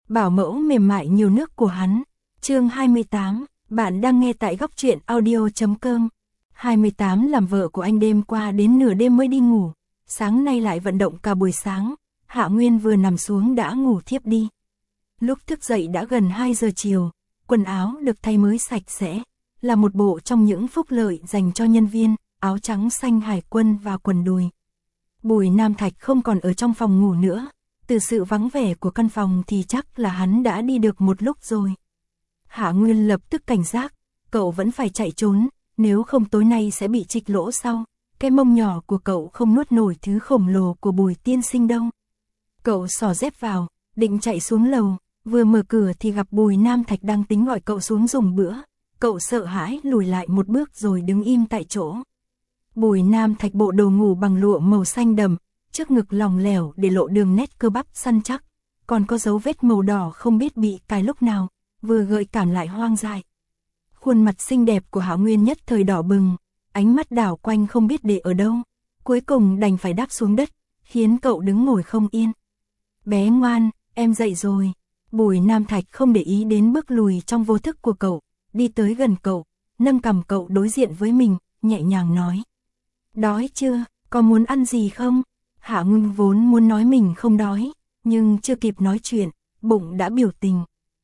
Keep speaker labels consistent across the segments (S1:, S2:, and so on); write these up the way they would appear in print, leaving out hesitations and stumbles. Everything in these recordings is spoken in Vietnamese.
S1: bảo mẫu mềm mại nhiều nước của hắn. Chương 28, bạn đang nghe tại góc truyện audio.com. 28 làm vợ của anh đêm qua đến nửa đêm mới đi ngủ, sáng nay lại vận động cả buổi sáng, Hạ Nguyên vừa nằm xuống đã ngủ thiếp đi. Lúc thức dậy đã gần 2 giờ chiều, quần áo được thay mới sạch sẽ, là một bộ trong những phúc lợi dành cho nhân viên, áo trắng xanh hải quân và quần đùi. Bùi Nam Thạch không còn ở trong phòng ngủ nữa, từ sự vắng vẻ của căn phòng thì chắc là hắn đã đi được một lúc rồi. Hạ Nguyên lập tức cảnh giác, cậu vẫn phải chạy trốn, nếu không tối nay sẽ bị trịch lỗ sau, cái mông nhỏ của cậu không nuốt nổi thứ khổng lồ của Bùi tiên sinh đâu. Cậu xỏ dép vào, định chạy xuống lầu, vừa mở cửa thì gặp Bùi Nam Thạch đang tính gọi cậu xuống dùng bữa. Cậu sợ hãi lùi lại một bước rồi đứng im tại chỗ. Bùi Nam Thạch bộ đồ ngủ bằng lụa màu xanh đậm, trước ngực lỏng lẻo để lộ đường nét cơ bắp săn chắc, còn có dấu vết màu đỏ không biết bị cài lúc nào, vừa gợi cảm lại hoang dại. Khuôn mặt xinh đẹp của Hạ Nguyên nhất thời đỏ bừng, ánh mắt đảo quanh không biết để ở đâu, cuối cùng đành phải đáp xuống đất, khiến cậu đứng ngồi không yên. Bé ngoan, em dậy rồi. Bùi Nam Thạch không để ý đến bước lùi trong vô thức của cậu, đi tới gần cậu, nâng cằm cậu đối diện với mình, nhẹ nhàng nói. Đói chưa, có muốn ăn gì không? Hạ Nguyên vốn muốn nói mình không đói, nhưng chưa kịp nói chuyện, bụng đã biểu tình.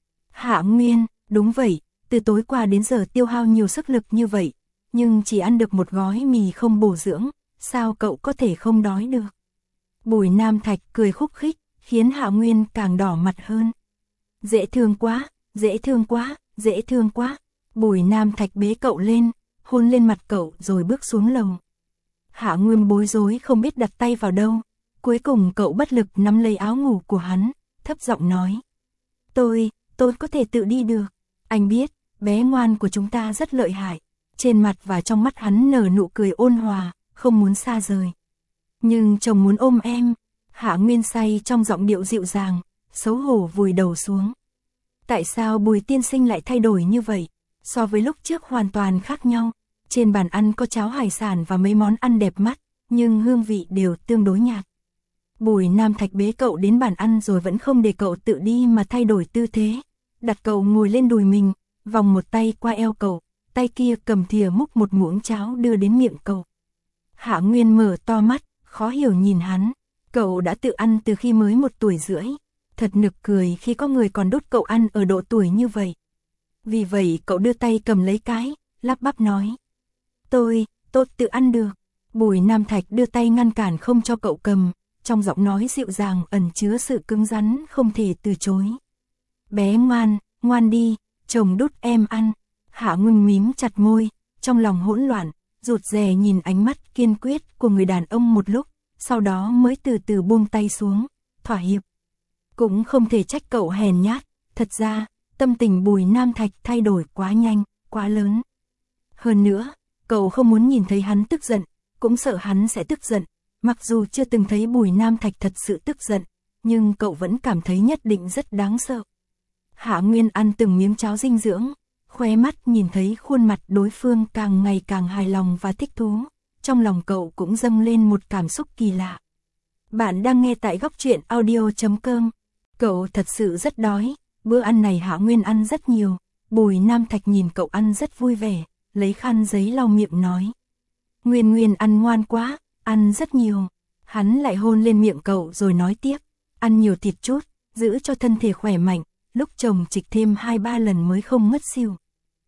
S1: Hạ Nguyên, đúng vậy, từ tối qua đến giờ tiêu hao nhiều sức lực như vậy, nhưng chỉ ăn được một gói mì không bổ dưỡng, sao cậu có thể không đói được? Bùi Nam Thạch cười khúc khích, khiến Hạ Nguyên càng đỏ mặt hơn. Dễ thương quá, dễ thương quá, dễ thương quá. Bùi Nam Thạch bế cậu lên, hôn lên mặt cậu rồi bước xuống lầu. Hạ Nguyên bối rối không biết đặt tay vào đâu, cuối cùng cậu bất lực nắm lấy áo ngủ của hắn, thấp giọng nói. Tôi có thể tự đi được. Anh biết, bé ngoan của chúng ta rất lợi hại. Trên mặt và trong mắt hắn nở nụ cười ôn hòa, không muốn xa rời. Nhưng chồng muốn ôm em. Hạ Nguyên say trong giọng điệu dịu dàng, xấu hổ vùi đầu xuống. Tại sao Bùi tiên sinh lại thay đổi như vậy? So với lúc trước hoàn toàn khác nhau. Trên bàn ăn có cháo hải sản và mấy món ăn đẹp mắt, nhưng hương vị đều tương đối nhạt. Bùi Nam Thạch bế cậu đến bàn ăn rồi vẫn không để cậu tự đi mà thay đổi tư thế. Đặt cậu ngồi lên đùi mình, vòng một tay qua eo cậu, tay kia cầm thìa múc một muỗng cháo đưa đến miệng cậu. Hạ Nguyên mở to mắt, khó hiểu nhìn hắn. Cậu đã tự ăn từ khi mới 1 tuổi rưỡi. Thật nực cười khi có người còn đút cậu ăn ở độ tuổi như vậy. Vì vậy cậu đưa tay cầm lấy cái, lắp bắp nói. Tôi tự ăn được. Bùi Nam Thạch đưa tay ngăn cản không cho cậu cầm, trong giọng nói dịu dàng ẩn chứa sự cứng rắn không thể từ chối. Bé ngoan đi, chồng đút em ăn. Hạ Nguyên mím chặt môi, trong lòng hỗn loạn, rụt rè nhìn ánh mắt kiên quyết của người đàn ông một lúc, sau đó mới từ từ buông tay xuống, thỏa hiệp. Cũng không thể trách cậu hèn nhát, thật ra, tâm tình Bùi Nam Thạch thay đổi quá nhanh, quá lớn. Hơn nữa, cậu không muốn nhìn thấy hắn tức giận, cũng sợ hắn sẽ tức giận, mặc dù chưa từng thấy Bùi Nam Thạch thật sự tức giận, nhưng cậu vẫn cảm thấy nhất định rất đáng sợ. Hạ Nguyên ăn từng miếng cháo dinh dưỡng, khóe mắt nhìn thấy khuôn mặt đối phương càng ngày càng hài lòng và thích thú, trong lòng cậu cũng dâng lên một cảm xúc kỳ lạ. Bạn đang nghe tại góc truyện audio.com. Cậu thật sự rất đói, bữa ăn này Hạ Nguyên ăn rất nhiều. Bùi Nam Thạch nhìn cậu ăn rất vui vẻ, lấy khăn giấy lau miệng nói. Nguyên ăn ngoan quá, ăn rất nhiều. Hắn lại hôn lên miệng cậu rồi nói tiếp, ăn nhiều thịt chút, giữ cho thân thể khỏe mạnh, lúc chồng trịch thêm 2-3 lần mới không ngất xỉu.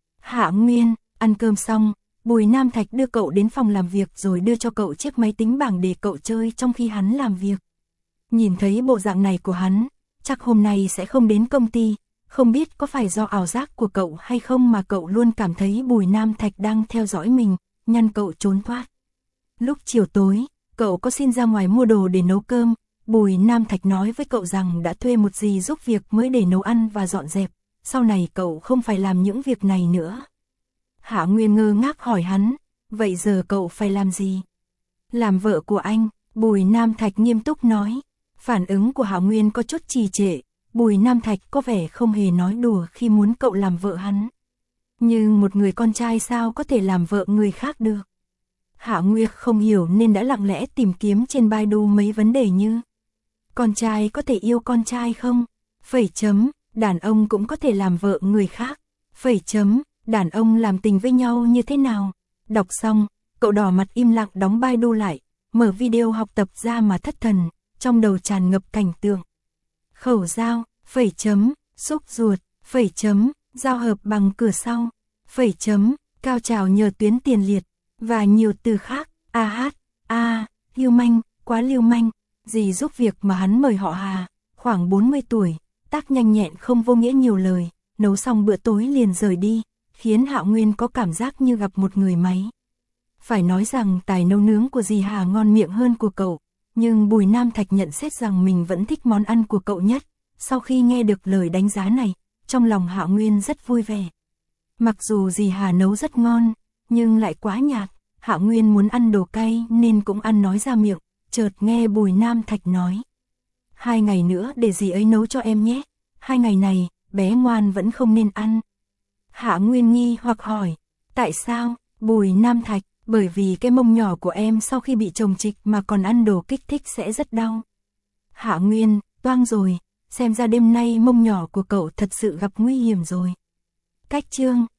S1: Hạ Nguyên, ăn cơm xong, Bùi Nam Thạch đưa cậu đến phòng làm việc rồi đưa cho cậu chiếc máy tính bảng để cậu chơi trong khi hắn làm việc. Nhìn thấy bộ dạng này của hắn, chắc hôm nay sẽ không đến công ty, không biết có phải do ảo giác của cậu hay không mà cậu luôn cảm thấy Bùi Nam Thạch đang theo dõi mình, nhăn cậu trốn thoát. Lúc chiều tối, cậu có xin ra ngoài mua đồ để nấu cơm, Bùi Nam Thạch nói với cậu rằng đã thuê một dì giúp việc mới để nấu ăn và dọn dẹp, sau này cậu không phải làm những việc này nữa. Hạ Nguyên ngơ ngác hỏi hắn, vậy giờ cậu phải làm gì? Làm vợ của anh, Bùi Nam Thạch nghiêm túc nói. Phản ứng của Hạ Nguyên có chút trì trệ, Bùi Nam Thạch có vẻ không hề nói đùa khi muốn cậu làm vợ hắn. Nhưng một người con trai sao có thể làm vợ người khác được? Hạ Nguyên không hiểu nên đã lặng lẽ tìm kiếm trên Baidu mấy vấn đề như: con trai có thể yêu con trai không? Phẩy chấm, đàn ông cũng có thể làm vợ người khác. Phẩy chấm, đàn ông làm tình với nhau như thế nào? Đọc xong, cậu đỏ mặt im lặng đóng Baidu lại, mở video học tập ra mà thất thần, trong đầu tràn ngập cảnh tượng. Khẩu dao, phẩy chấm, xúc ruột, phẩy chấm, giao hợp bằng cửa sau, phẩy chấm, cao trào nhờ tuyến tiền liệt, và nhiều từ khác. Lưu manh, quá lưu manh, gì giúp việc mà hắn mời họ Hà, khoảng 40 tuổi, tác nhanh nhẹn không vô nghĩa nhiều lời, nấu xong bữa tối liền rời đi, khiến Hạo Nguyên có cảm giác như gặp một người máy. Phải nói rằng tài nấu nướng của dì Hà ngon miệng hơn của cậu, nhưng Bùi Nam Thạch nhận xét rằng mình vẫn thích món ăn của cậu nhất. Sau khi nghe được lời đánh giá này, trong lòng Hạo Nguyên rất vui vẻ. Mặc dù dì Hà nấu rất ngon, nhưng lại quá nhạt, Hạo Nguyên muốn ăn đồ cay nên cũng ăn nói ra miệng, chợt nghe Bùi Nam Thạch nói. 2 ngày nữa để dì ấy nấu cho em nhé, 2 ngày này, bé ngoan vẫn không nên ăn. Hạo Nguyên nghi hoặc hỏi, tại sao? Bùi Nam Thạch, bởi vì cái mông nhỏ của em sau khi bị chồng trịch mà còn ăn đồ kích thích sẽ rất đau. Hạo Nguyên, toang rồi, xem ra đêm nay mông nhỏ của cậu thật sự gặp nguy hiểm rồi. Cách chương